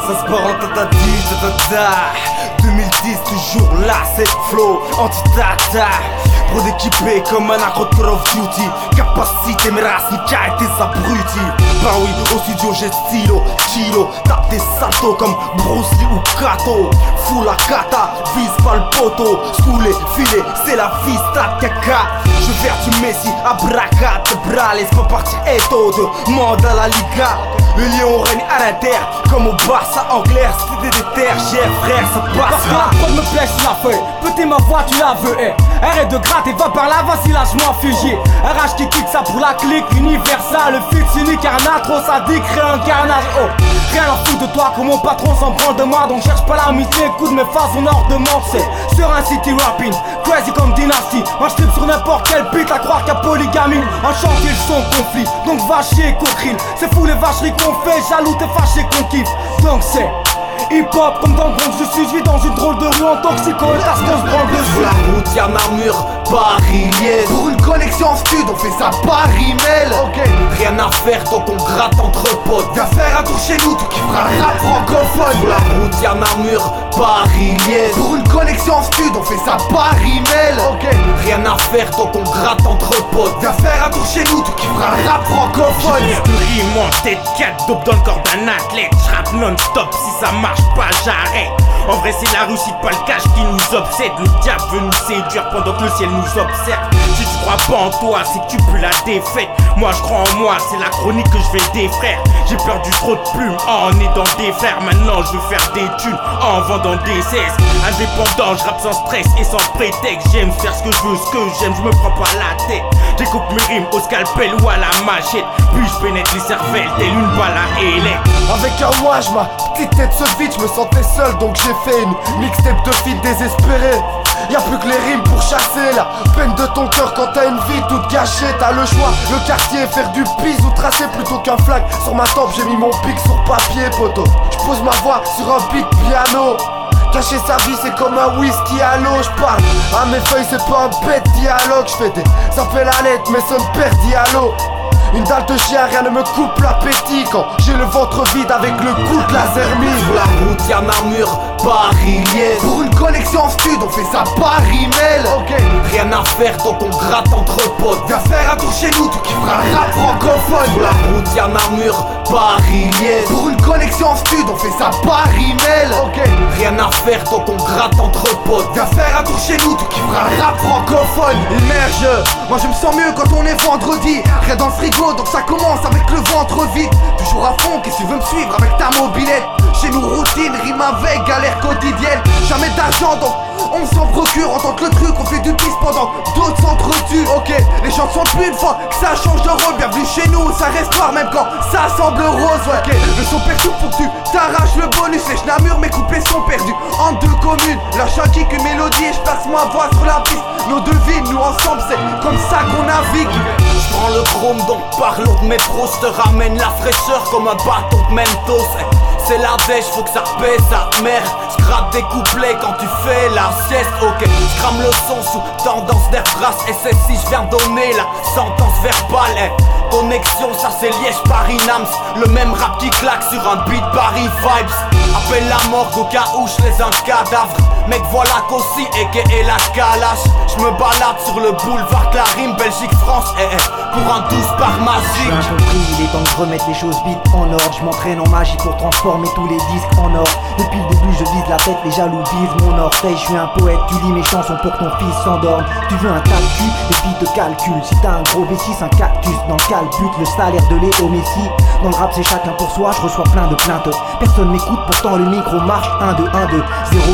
Ça se part en tatati, tatata. 2010 toujours là, c'est le flow anti-tata. Pour d'équiper comme un accro de Call of Duty. Capacité, mes racines, et tes abrutis. Ben oui, au studio j'ai stylo, kilo. Tape des saltos comme Bruce Lee ou Kato. Fous la kata, vise pas le poteau. Schoolé, filé, c'est la vista de caca. Je vers du Messi, abracad, bras. Laisse pas partir Eto de monde à la Liga. Le lion règne à l'inter, comme au Barça anglais. C'était des terres, j'ai frère, ça passe. Parce que la prod me plaît sur la feuille. Petit ma voix, tu la veux, eh. Arrête de gratter, va par là, vas-y, lâche-moi fugier. RH qui kick ça pour la clique universelle. Le fit unique, un trop sadique, réincarnage, oh. Rien à foutre de toi que mon patron s'en prend de moi. Donc cherche pas l'amitié, écoute mes phases au nord de Manchester. Sur un city rapping, crazy comme Dynasty. Un strip sur n'importe quel beat, à croire qu'à polygamie. Un chantier, le son conflit, donc va chier, coquerine. C'est fou les vacheries qu'on fait, jaloux t'es fâché qu'on kiffe. Donc c'est hip-hop comme dans le Bronx, je vis dans une drôle de rue en toxico et parce qu'on se branle dessus. Sur la route y'a Namur, Paris-Liège. Pour une connexion en stud, on fait ça Paris-Mel. Ok, rien à faire tant qu'on gratte entre potes. Viens faire un tour chez nous, tout qui fera un rap francophone. Sur la route y'a Namur, Paris-Liège. Pour une connexion en stud, on fait ça Paris-Mel. Ok, rien à faire tant qu'on gratte entre potes. Viens faire un tour chez nous, tout qui fera un rap francophone. J'ai de rime en tête, 4 dope dans le corps d'un athlète. J'rappe non-stop, si ça marche pas j'arrête. En vrai c'est la réussite pas le cash qui nous obsède. Le diable veut nous séduire pendant que le ciel nous observe. Si tu crois pas en toi c'est que tu pues la défaite. Moi je crois en moi, c'est la chronique que je vais des frères. J'ai perdu trop de plumes en aidant des frères. Maintenant je veux faire des thunes en vendant des cesses. Indépendant, je rappe sans stress et sans prétexte. J'aime faire ce que je veux, ce que j'aime, je me prends pas la tête. J'écoute mes rimes au scalpel ou à la machette. Puis je pénètre les cervelles telle une balle à élect. Avec un ouage, ma petite tête se vide, je me sentais seul donc j'ai fait une mixtape de feat désespéré. Y'a plus que les rimes pour chasser la peine de ton cœur quand t'as une vie toute gâchée. T'as le choix, le quartier, faire du pisse ou tracer plutôt qu'un flag. Sur ma tempe j'ai mis mon pic sur papier poteau. J'pose ma voix sur un beat piano. Cacher sa vie c'est comme un whisky à l'eau. J'parle à mes feuilles c'est pas un bête dialogue. J'fais des appels à l'aide mais ça me perd dialogue. Une dalle de chien, rien ne me coupe l'appétit quand j'ai le ventre vide avec le coup de la zermie. Sur la route y'a Namur, Paris-Liège. Pour une connexion en stud, on fait ça Paris-Mel. Ok, rien à faire tant qu'on gratte entre potes. Viens faire un tour chez nous, tout qui fera un rap francophone. Sur la route y'a Namur, Paris-Liège. Pour une connexion en stud, on fait ça Paris-Mel. Ok, rien à faire tant qu'on gratte entre potes. Viens faire un tour chez nous, tout qui fera un rap francophone. Immerge, moi je me sens mieux quand on est vendredi. Rien dans le frigo donc ça commence avec le ventre vide. Toujours à fond, qu'est-ce que tu veux me suivre avec ta mobilette? Chez nous routine, rime avec galère quotidienne. Jamais d'argent donc on s'en procure. En tant que le truc on fait du pisse pendant d'autres s'entretuent. Ok, les gens sont plus une fois que ça change de rôle. Bienvenue chez nous, ça reste noir même quand ça semble rose. Ok, le son perdu pour que tu t'arraches le bonus. Les Namur, mes couplets sont perdus en deux communes. Lâche un kick, une mélodie et je passe ma voix sur la piste. Nos deux vies, nous ensemble c'est comme ça qu'on navigue. Je prends le chrome donc parlons de mes pros. Te ramène la fraîcheur comme un bâton de Mentos. C'est la dèche, faut que ça pèse sa mère. J'gratte des couplets quand tu fais la sieste. Ok, j'crame le son sous tendance d'air brasse. SSI, j'viens donner la sentence verbale. Connexion, ça c'est Liège-Paris-Nams. Le même rap qui claque sur un beat Paris Vibes. Appelle la morgue au cas où j'laisse un cadavre. Mec voilà qu'aussi et la calache. J'me balade sur le boulevard de la rime Belgique-France pour un 12 par magique. J'ai bien compris, il est temps que je remette les choses vite en ordre. Je m'entraîne en magie pour transformer tous les disques en or. Depuis le début je vise la tête, les jaloux visent mon orteil. Je suis un poète, tu lis mes chansons pour que ton fils s'endorme. Tu veux un calcul, et puis te calcule. Si t'as un gros B6, un cactus dans le calbut, le salaire de Léo Messi. Dans le rap c'est chacun pour soi, je reçois plein de plaintes. Personne m'écoute, pourtant le micro marche. 1, 2, 1, 2,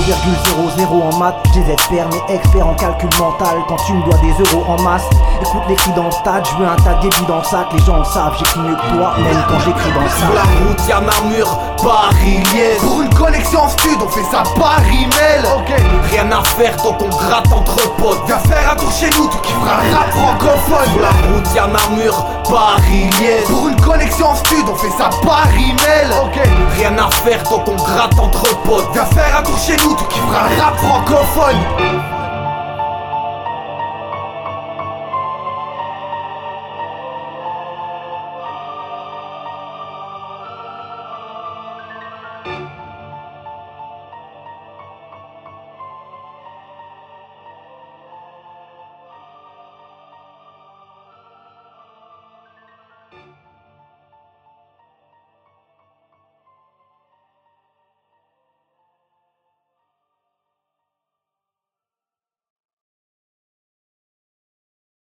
0,00 en maths. Je désespère, mais expert en calcul mental. Quand tu me dois des euros en masse, écoute les cris dans le stade, je veux un tas de débit dans le sac. Les gens le savent, j'écris mieux que toi, même quand j'écris dans le sac. Sur la route y'a Namur, Paris-Liège. Pour une connexion en stud, on fait ça Paris-Mel. Ok, rien à faire tant qu'on gratte entre potes. Viens faire un tour chez nous, tout qui fera un rap francophone. Sur la route y'a Namur, Paris-Liège. Pour une connexion en stud, on fait ça Paris-Mel. Ok, rien à faire tant qu'on gratte entre potes. Viens faire un tour chez nous, tout qui fera un rap francophone.